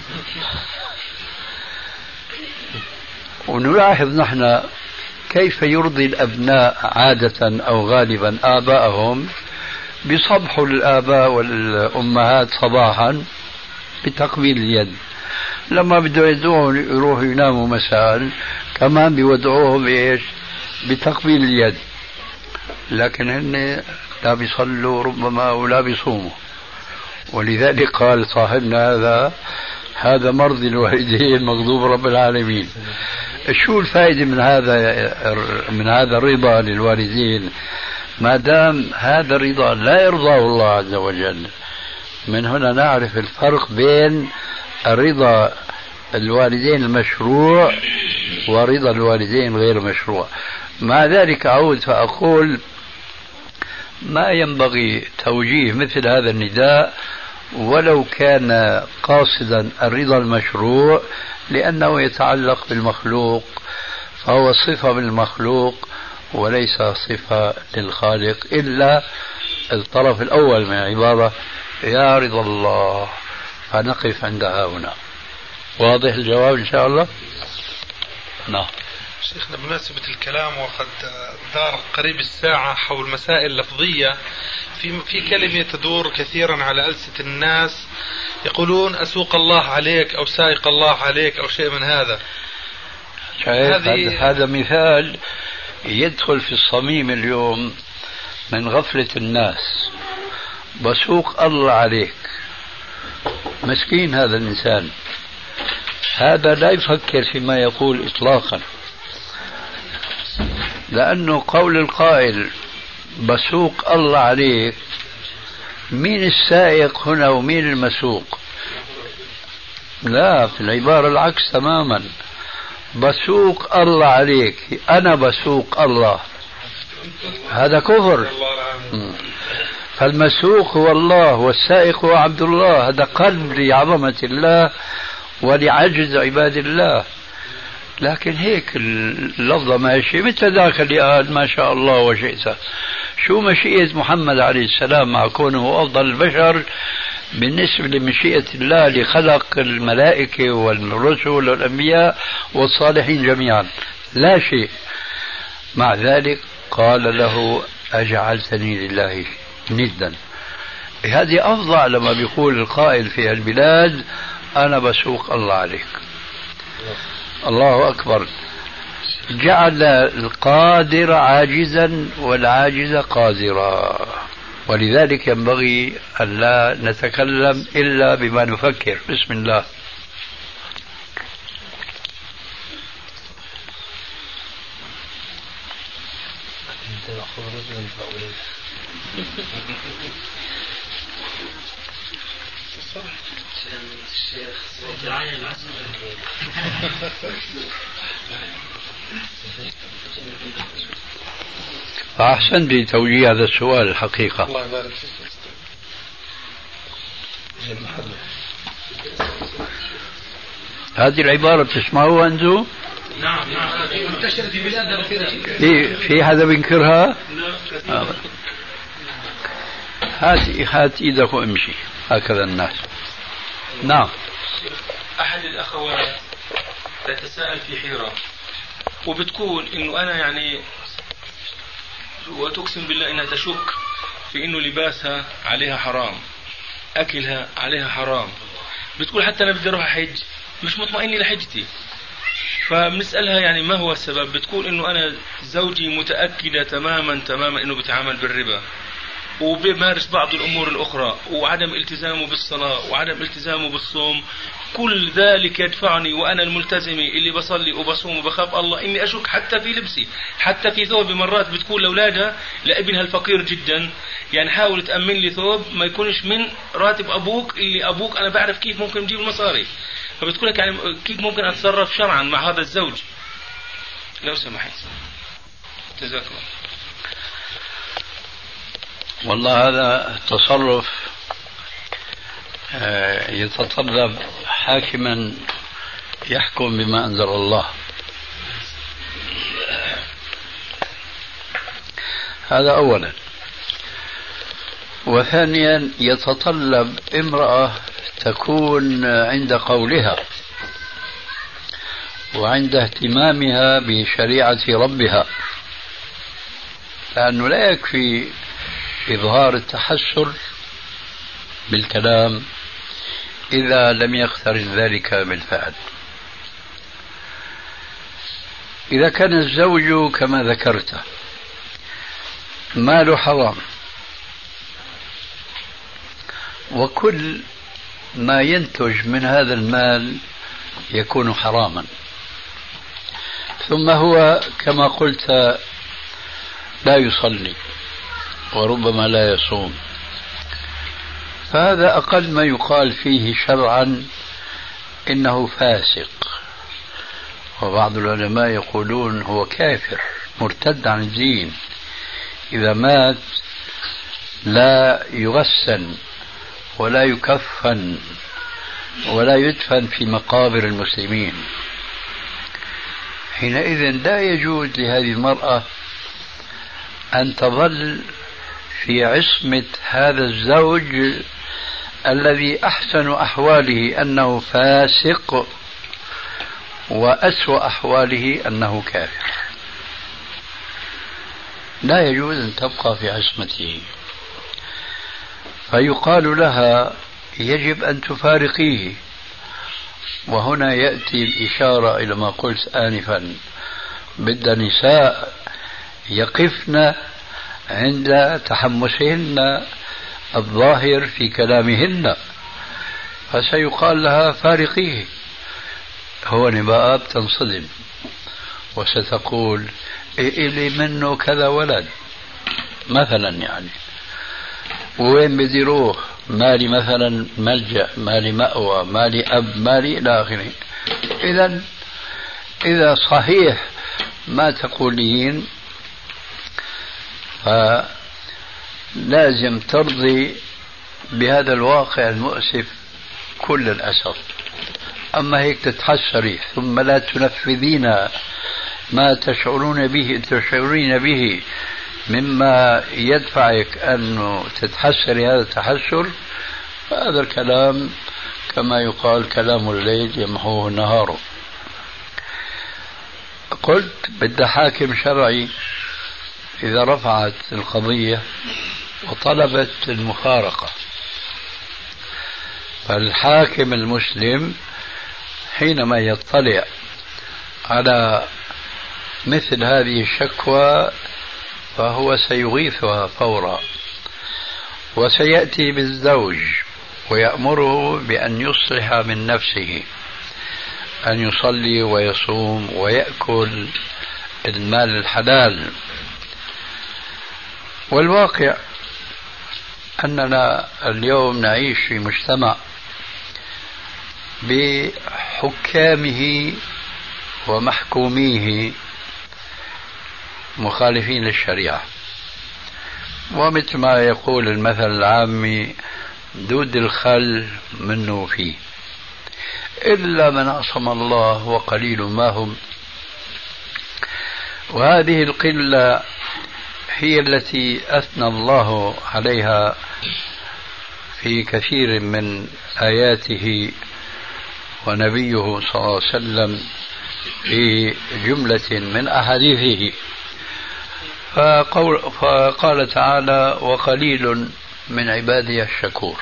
ونلاحظ نحن كيف يرضي الأبناء عادة أو غالبا آباءهم، بصبحوا الآباء والأمهات صباحا بتقبيل اليد، لما بدهم يدعوهم يروحوا يناموا مساء كمان بيودعوهم بإيش؟ بتقبيل اليد. لكن هن لا بيصلوا ربما ولا بيصوموا، ولذلك قال صاحبنا هذا مرضي الوالدين مغضوب رب العالمين. شو الفائدة من هذا الرضا للوالدين ما دام هذا الرضا لا يرضاه الله عز وجل؟ من هنا نعرف الفرق بين الرضا الوالدين المشروع ورضا الوالدين غير مشروع. مع ذلك أعود فأقول ما ينبغي توجيه مثل هذا النداء ولو كان قاصدا الرضا المشروع، لأنه يتعلق بالمخلوق، فهو صفة بالمخلوق وليس صفة للخالق، إلا الطرف الأول من العبارة يا رضا الله، فنقف عندها هنا. واضح الجواب إن شاء الله؟ نعم. شيخنا بمناسبة الكلام وقد دار قريب الساعة حول مسائل لفظية، في كلمة تدور كثيرا على ألسنة الناس يقولون أسوق الله عليك أو سائق الله عليك أو شيء من هذا. هذا مثال يدخل في الصميم اليوم من غفلة الناس. بسوق الله عليك، مسكين هذا الإنسان، هذا لا يفكر فيما يقول إطلاقا، لأنه قول القائل بسوق الله عليك، مين السائق هنا ومين المسوق؟ لا، في العبارة العكس تماما. بسوق الله عليك، أنا بسوق الله، هذا كفر. فالمسوق هو الله والسائق هو عبد الله، هذا قلب لعظمة الله ولعجز عباد الله. لكن هيك اللفظة ماشي مثل ذاك اللي قال ما شاء الله وشئت. شو مشيئة محمد عليه السلام مع كونه أفضل البشر بالنسبة لمشيئة الله لخلق الملائكة والرسل والأنبياء والصالحين جميعا؟ لا شيء. مع ذلك قال له أجعلتني لله ندا. هذه أفضع لما بيقول القائل في البلاد أنا بسوق الله عليك. الله أكبر. جعل القادر عاجزا والعاجز قادرا، ولذلك ينبغي أن لا نتكلم إلا بما نفكر. بسم الله. أحسنت بتوجيه هذا السؤال الحقيقة. الله يبارك فيك. هذه العبارة بتسمعوها أنتم؟ نعم منتشرة في بلادنا كثيرا. في حدا بينكرها؟ هات ايدك وامشي، هكذا الناس. نعم. أحد الأخوات تتساءل في حيرة وبتقول إنه أنا يعني، وتقسم بالله إنها تشك في إنه لباسها عليها حرام، أكلها عليها حرام. بتقول حتى أنا بدي أروح أحج مش مطمئني لحجتي. فبنسألها يعني ما هو السبب؟ بتقول إنه أنا زوجي متأكدة تماما إنه بيتعامل بالربا وبيمارس بعض الأمور الأخرى، وعدم التزامه بالصلاة وعدم التزامه بالصوم، كل ذلك يدفعني وأنا الملتزمة اللي بصلي وبصوم وبخاف الله إني أشك حتى في لبسي، حتى في ثوبي. مرات بتقول لأولادها لابنها الفقير جدا يعني حاول تأمن لي ثوب ما يكونش من راتب أبوك، اللي أبوك أنا بعرف كيف ممكن نجيب المصاري. فبتقول لك يعني كيف ممكن أتصرف شرعا مع هذا الزوج؟ لو سمحت. جزاك الله. والله هذا تصرف يتطلب حاكما يحكم بما أنزل الله. هذا أولا. وثانيا يتطلب امرأة تكون عند قولها وعند اهتمامها بشريعة ربها، لأنه لا يكفي إظهار التحسر بالكلام إذا لم يقترن ذلك بالفعل. إذا كان الزوج كما ذكرت ماله حرام وكل ما ينتج من هذا المال يكون حراما، ثم هو كما قلت لا يصلي وربما لا يصوم، فهذا أقل ما يقال فيه شرعا إنه فاسق، وبعض العلماء يقولون هو كافر مرتد عن الدين، إذا مات لا يغسل ولا يكفن ولا يدفن في مقابر المسلمين. حينئذ لا يجوز لهذه المرأة أن تظل في عصمة هذا الزوج الذي أحسن أحواله أنه فاسق وأسوأ أحواله أنه كافر، لا يجوز أن تبقى في عصمته، فيقال لها يجب أن تفارقيه. وهنا يأتي الإشارة إلى ما قلت آنفا، بد نساء يقفن عند تحمسهن الظاهر في كلامهن، فسيقال لها فارقيه. هو بقى بتنصدم وستقول إلي منه كذا ولد مثلا، يعني وين بدي روح، مالي مثلا ملجأ، مالي مأوى، مالي أب، مالي إلى آخره. إذا صحيح ما تقولين فلازم ترضي بهذا الواقع المؤسف كل الأسف. أما هيك تتحسري ثم لا تنفذين ما تشعرين به مما يدفعك أن تتحسري هذا التحسر، فهذا الكلام كما يقال كلام الليل يمحوه النهار. قلت بدها حاكم شرعي إذا رفعت القضية وطلبت المفارقة، فالحاكم المسلم حينما يطلع على مثل هذه الشكوى فهو سيغيثها فورا، وسيأتي بالزوج ويأمره بأن يصلح من نفسه، أن يصلي ويصوم ويأكل المال الحلال. والواقع أننا اليوم نعيش في مجتمع بحكامه ومحكوميه مخالفين للشريعة، ومثل ما يقول المثل العامي دود الخل منه فيه، إلا من عصم الله وقليل ما هم. وهذه القلة هي التي أثنى الله عليها في كثير من آياته، ونبيه صلى الله عليه وسلم في جملة من أحاديثه، فقال تعالى وقليل من عبادي الشكور.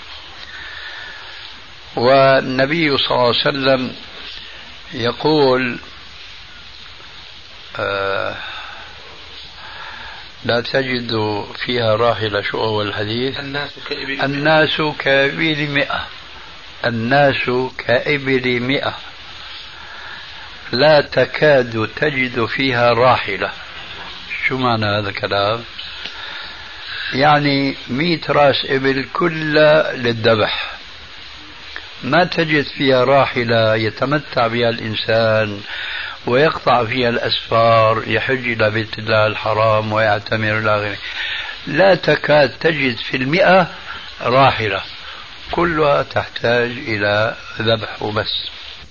والنبي صلى الله عليه وسلم يقول لا تجد فيها راحلة، شو أول الحديث؟ الناس كإبل 100، الناس كإبل 100 لا تكاد تجد فيها راحلة. شو معنى هذا الكلام؟ يعني 100 راس إبل كلها للذبح، ما تجد فيها راحلة يتمتع بها الإنسان ويقطع فيها الأسفار، يحج إلى بيت الله الحرام ويعتمر إلى غيره. لا تكاد تجد في 100 راحلة، كلها تحتاج إلى ذبح وبس.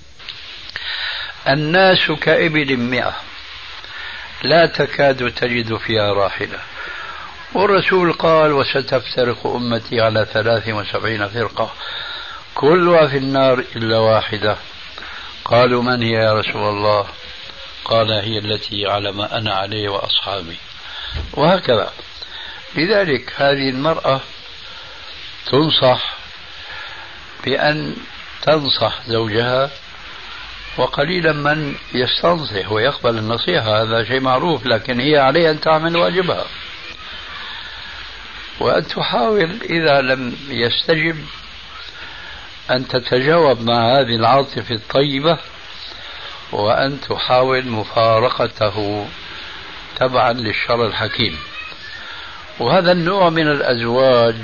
الناس كإبل 100 لا تكاد تجد فيها راحلة، والرسول قال وستفترق أمتي على 73 فرقة كلها في النار إلا واحدة. قالوا من هي يا رسول الله؟ قال هي التي على ما أنا عليه وأصحابي، وهكذا. لذلك هذه المرأة تنصح بأن تنصح زوجها، وقليلا من يستنصح ويقبل النصيحة، هذا شيء معروف، لكن هي عليها أن تعمل واجبها، وأن تحاول إذا لم يستجب أن تتجاوب مع هذه العاطفة الطيبة، وأن تحاول مفارقته تبعا للشرع الحكيم. وهذا النوع من الأزواج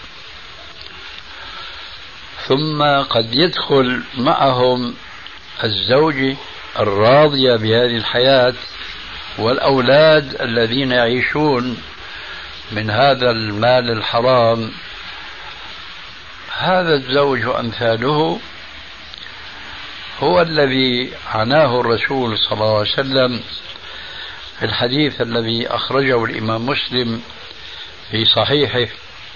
ثم قد يدخل معهم الزوجة الراضية بهذه الحياة والأولاد الذين يعيشون من هذا المال الحرام. هذا الزوج وأمثاله هو الذي عناه الرسول صلى الله عليه وسلم في الحديث الذي أخرجه الإمام مسلم في صحيحه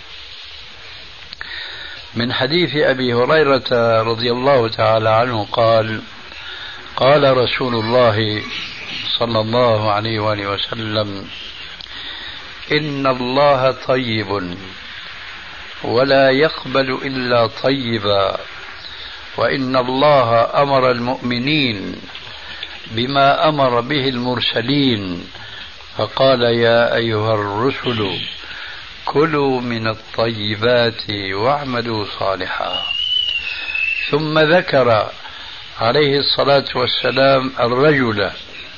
من حديث أبي هريرة رضي الله تعالى عنه قال: قال رسول الله صلى الله عليه وآله وسلم: إن الله طيب ولا يقبل إلا طيبا، وإن الله أمر المؤمنين بما أمر به المرسلين، فقال: يا أيها الرسل كلوا من الطيبات واعملوا صالحا. ثم ذكر عليه الصلاة والسلام الرجل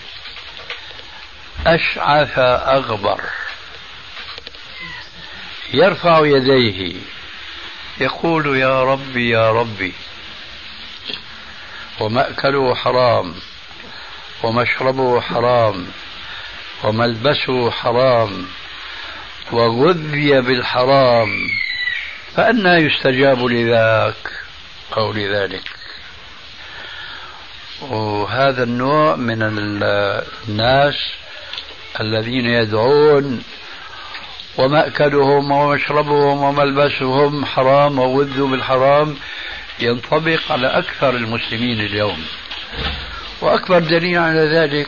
أشعث أغبر يرفع يديه يقول: يا ربي يا ربي، ومأكله حرام ومشربه حرام وملبسه حرام وغذي بالحرام، فأنى يستجاب لذاك أو لذلك. وهذا النوع من الناس الذين يدعون ومأكلهم ومشربهم وملبسهم حرام وغذوا بالحرام ينطبق على أكثر المسلمين اليوم. وأكبر دليل على ذلك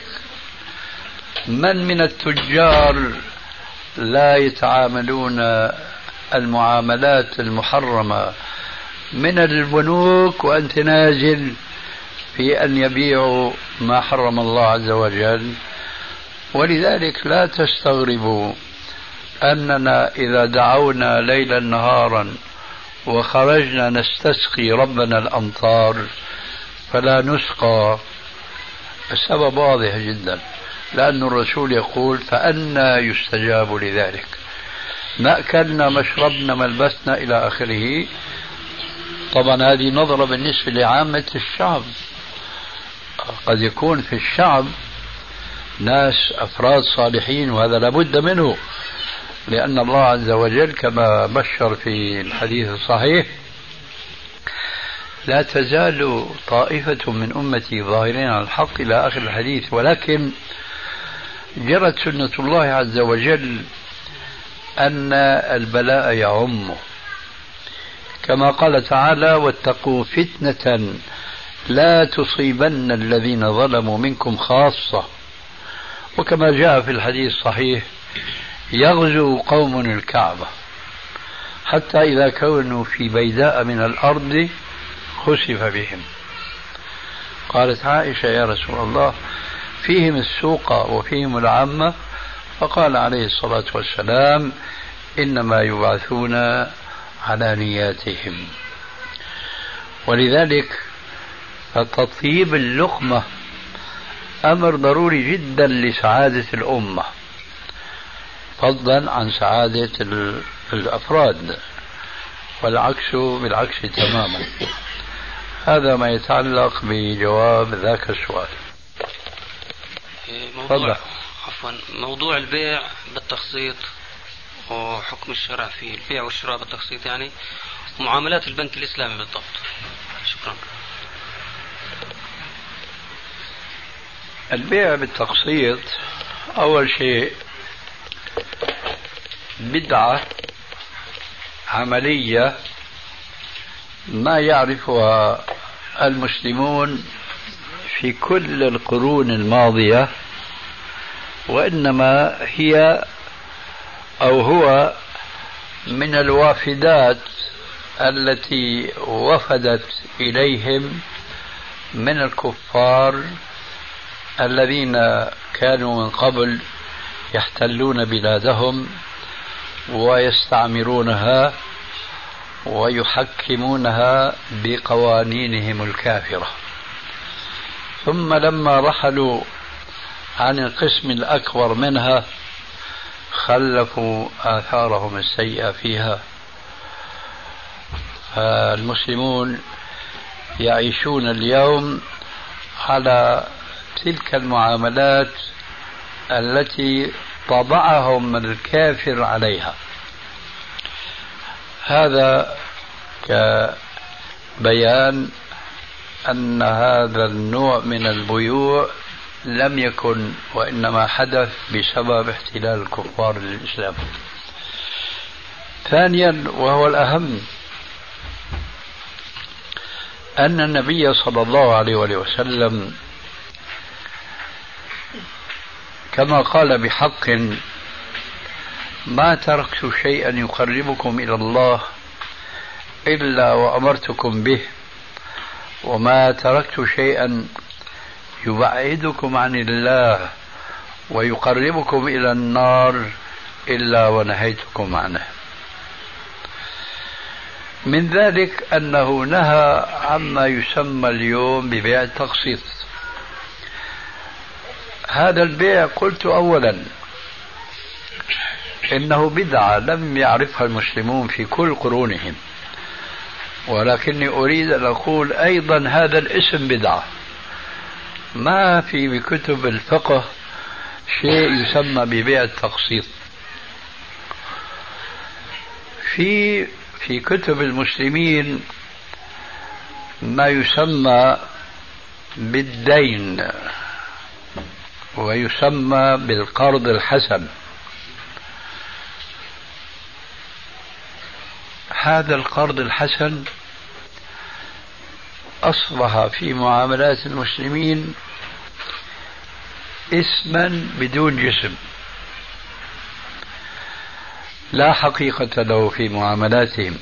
من التجار لا يتعاملون المعاملات المحرمة من البنوك وأنت نازل في أن يبيعوا ما حرم الله عز وجل. ولذلك لا تستغربوا أننا إذا دعونا ليلا نهارا وخرجنا نستسقي ربنا الأمطار فلا نسقى. السبب واضح جدا، لأن الرسول يقول: فأنى يستجاب لذلك. مأكلنا مشربنا ملبسنا إلى آخره. طبعا هذه نظرة بالنسبة لعامة الشعب، قد يكون في الشعب ناس أفراد صالحين، وهذا لابد منه، لأن الله عز وجل كما بشر في الحديث الصحيح: لا تزال طائفة من أمتي ظاهرين على الحق إلى آخر الحديث. ولكن جرت سنة الله عز وجل أن البلاء يعمه، كما قال تعالى: واتقوا فتنة لا تصيبن الذين ظلموا منكم خاصة. وكما جاء في الحديث الصحيح: يغزو قوم الكعبة حتى إذا كانوا في بيداء من الأرض خسف بهم. قالت عائشة: يا رسول الله، فيهم السوق وفيهم العامة؟ فقال عليه الصلاة والسلام: إنما يبعثون على نياتهم. ولذلك فتطيب اللقمة أمر ضروري جدا لسعادة الأمة، فضلا عن سعادة الأفراد، والعكس بالعكس تماما. هذا ما يتعلق بجواب ذاك السؤال. موضوع البيع بالتقسيط وحكم الشرع في البيع والشراء بالتقسيط، يعني معاملات البنك الإسلامي بالضبط. شكرا. البيع بالتقسيط أول شيء بدعة عملية ما يعرفها المسلمون في كل القرون الماضية، وإنما هي أو هو من الوافدات التي وفدت إليهم من الكفار الذين كانوا من قبل يحتلون بلادهم ويستعمرونها ويحكمونها بقوانينهم الكافرة. ثم لما رحلوا عن القسم الأكبر منها خلفوا آثارهم السيئة فيها. المسلمون يعيشون اليوم على تلك المعاملات التي طبعهم الكافر عليها. هذا كبيان أن هذا النوع من البيوع لم يكن، وإنما حدث بسبب احتلال الكفار للإسلام. ثانيا وهو الأهم، أن النبي صلى الله عليه وسلم كما قال بحق: ما تركت شيئا يقربكم إلى الله إلا وأمرتكم به، وما تركت شيئا يبعدكم عن الله ويقربكم إلى النار إلا ونهيتكم عنه. من ذلك أنه نهى عما يسمى اليوم ببيع التقسيط. هذا البيع قلت أولا إنه بدعة لم يعرفها المسلمون في كل قرونهم، ولكني أريد أن أقول أيضا هذا الاسم بدعة. ما في بكتب الفقه شيء يسمى ببيع التقسيط. في كتب المسلمين ما يسمى بالدين ويسمى بالقرض الحسن. هذا القرض الحسن أصبح في معاملات المسلمين اسما بدون جسم، لا حقيقة له في معاملاتهم،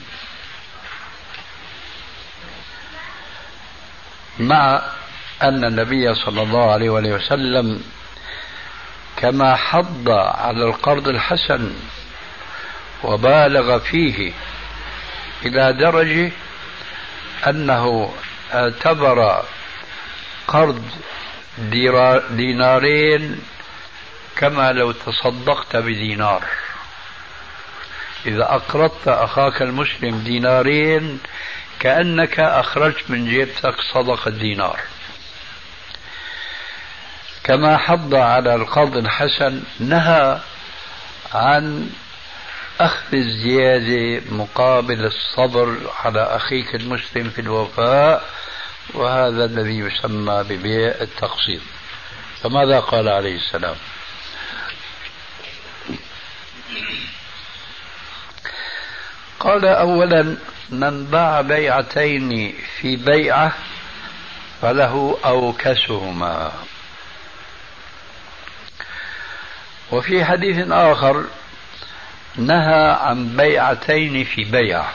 مع أن النبي صلى الله عليه وسلم كما حض على القرض الحسن وبالغ فيه إلى درجة أنه اعتبر قرض دينارين كما لو تصدقت بدينار. إذا أقرضت أخاك المسلم دينارين كأنك أخرجت من جيبتك صدقة دينار. كما حض على القرض الحسن نهى عن أخذ الزيادة مقابل الصبر على أخيك المسلم في الوفاء، وهذا الذي يسمى ببيع التقسيط. فماذا قال عليه السلام؟ قال: أولا: من باع بيعتين في بيعة فله أوكسهما. وفي حديث آخر نهى عن بيعتين في بيعة.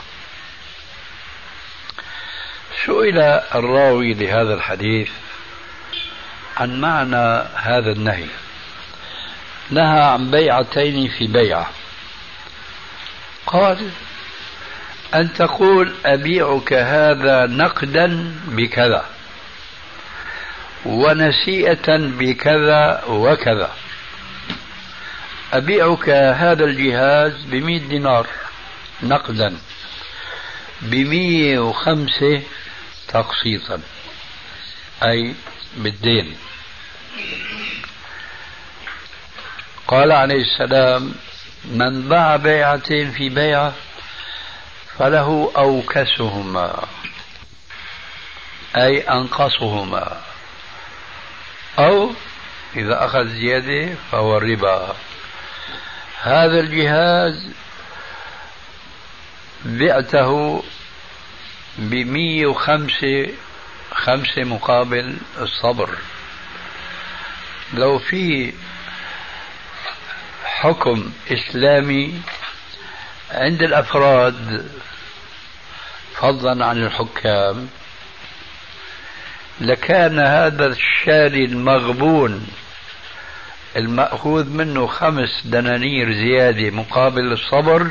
سئل الراوي لهذا الحديث عن معنى هذا النهي. نهى عن بيعتين في بيعة. قال: أن تقول أبيعك هذا نقدا بكذا ونسيئة بكذا وكذا. أبيعك هذا الجهاز ب100 دينار نقدا، ب105 تقسيطا، أي بالدين. قال عليه السلام: من باع بيعتين في بيعة فله أوكسهما، أي أنقصهما، أو إذا أخذ زيادة فهو الربا. هذا الجهاز بعته ب105 مقابل الصبر. لو في حكم إسلامي عند الأفراد فضلا عن الحكام لكان هذا الشاري المغبون المأخوذ منه 5 دنانير زيادة مقابل الصبر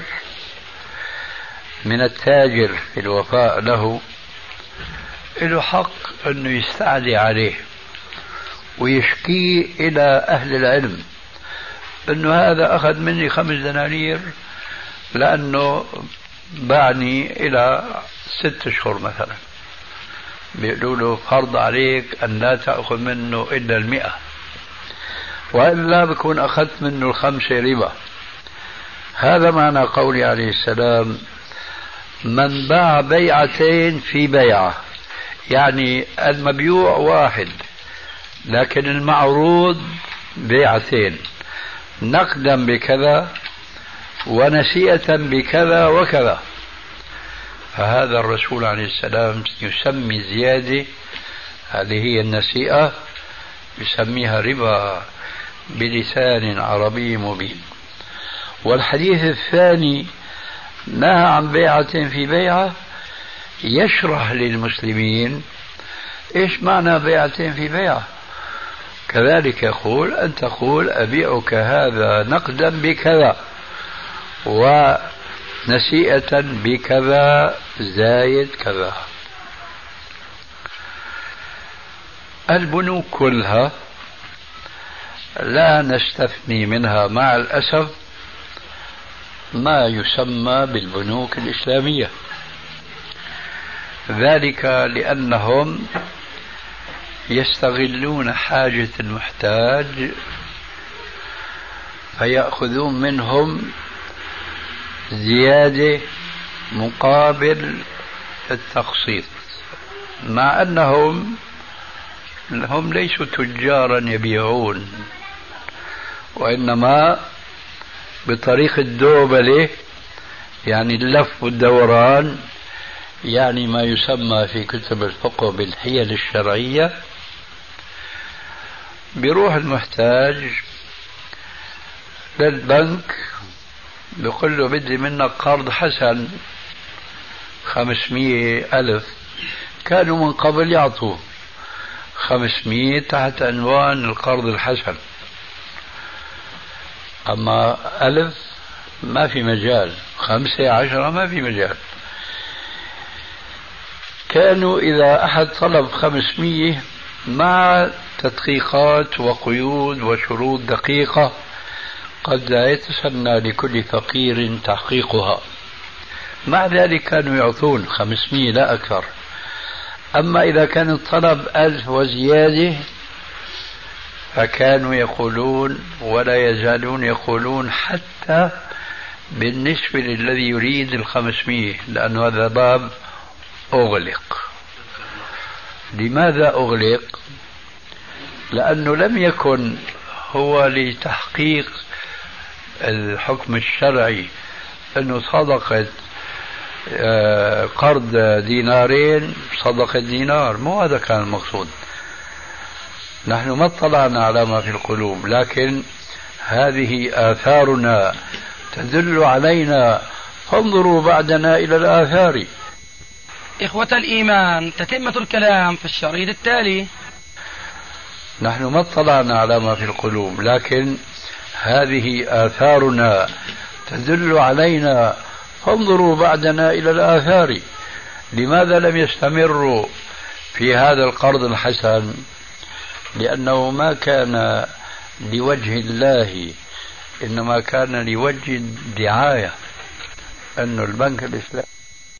من التاجر في الوفاء له حق أنه يستعلي عليه ويشكيه إلى أهل العلم أنه هذا أخذ مني 5 دنانير لأنه باعني إلى 6 أشهر مثلا، بيقولوا له فرض عليك أن لا تأخذ منه إلا 100، وإلا بكون أخذت منه 5 ربا. هذا معنى قولي عليه السلام: من باع بيعتين في بيعة، يعني المبيوع واحد لكن المعروض بيعتين، نقدا بكذا ونسيئة بكذا وكذا، فهذا الرسول عليه السلام يسمي زيادة، هذه هي النسيئة، يسميها ربا بلسان عربي مبين. والحديث الثاني نهى عن بيعة في بيعة، يشرح للمسلمين إيش معنى بيعة في بيعة. كذلك يقول أن تقول أبيعك هذا نقدا بكذا ونسيئة بكذا زايد كذا. البنوك كلها لا نستثني منها مع الأسف ما يسمى بالبنوك الإسلامية، ذلك لأنهم يستغلون حاجة المحتاج فيأخذون منهم زيادة مقابل التقسيط، مع أنهم ليسوا تجارا يبيعون، وإنما بطريق الدوبلة، يعني اللف والدوران، يعني ما يسمى في كتب الفقه بالحيل الشرعية. بيروح المحتاج للبنك بيقول له بدي منك قرض حسن 500,000، كانوا من قبل يعطوا 500 تحت عنوان القرض الحسن، أما 1000 ما في مجال، 5 10 ما في مجال. كانوا إذا أحد طلب 500 مع تدقيقات وقيود وشروط دقيقة قد لا يتسنى لكل فقير تحقيقها، مع ذلك كانوا يعطون 500 لا أكثر. أما إذا كان الطلب 1000 وزيادة فكانوا يقولون ولا يزالون يقولون حتى بالنسبة للذي يريد 500، لأن هذا باب أغلق. لماذا أغلق؟ لأنه لم يكن هو لتحقيق الحكم الشرعي أنه صدقة قرض دينارين صدقة دينار، مو هذا كان المقصود. نحن ما اطلعنا على ما في القلوب، لكن هذه آثارنا تدل علينا، فانظروا بعدنا إلى الآثار. إخوة الإيمان، تتمة الكلام في الشريط التالي. نحن ما اطلعنا على ما في القلوب، لكن هذه آثارنا تدل علينا، فانظروا بعدنا إلى الآثار. لماذا لم يستمروا في هذا القرض الحسن؟ لأنه ما كان لوجه الله، إنما كان لوجه الدعاية، أن البنك الإسلامي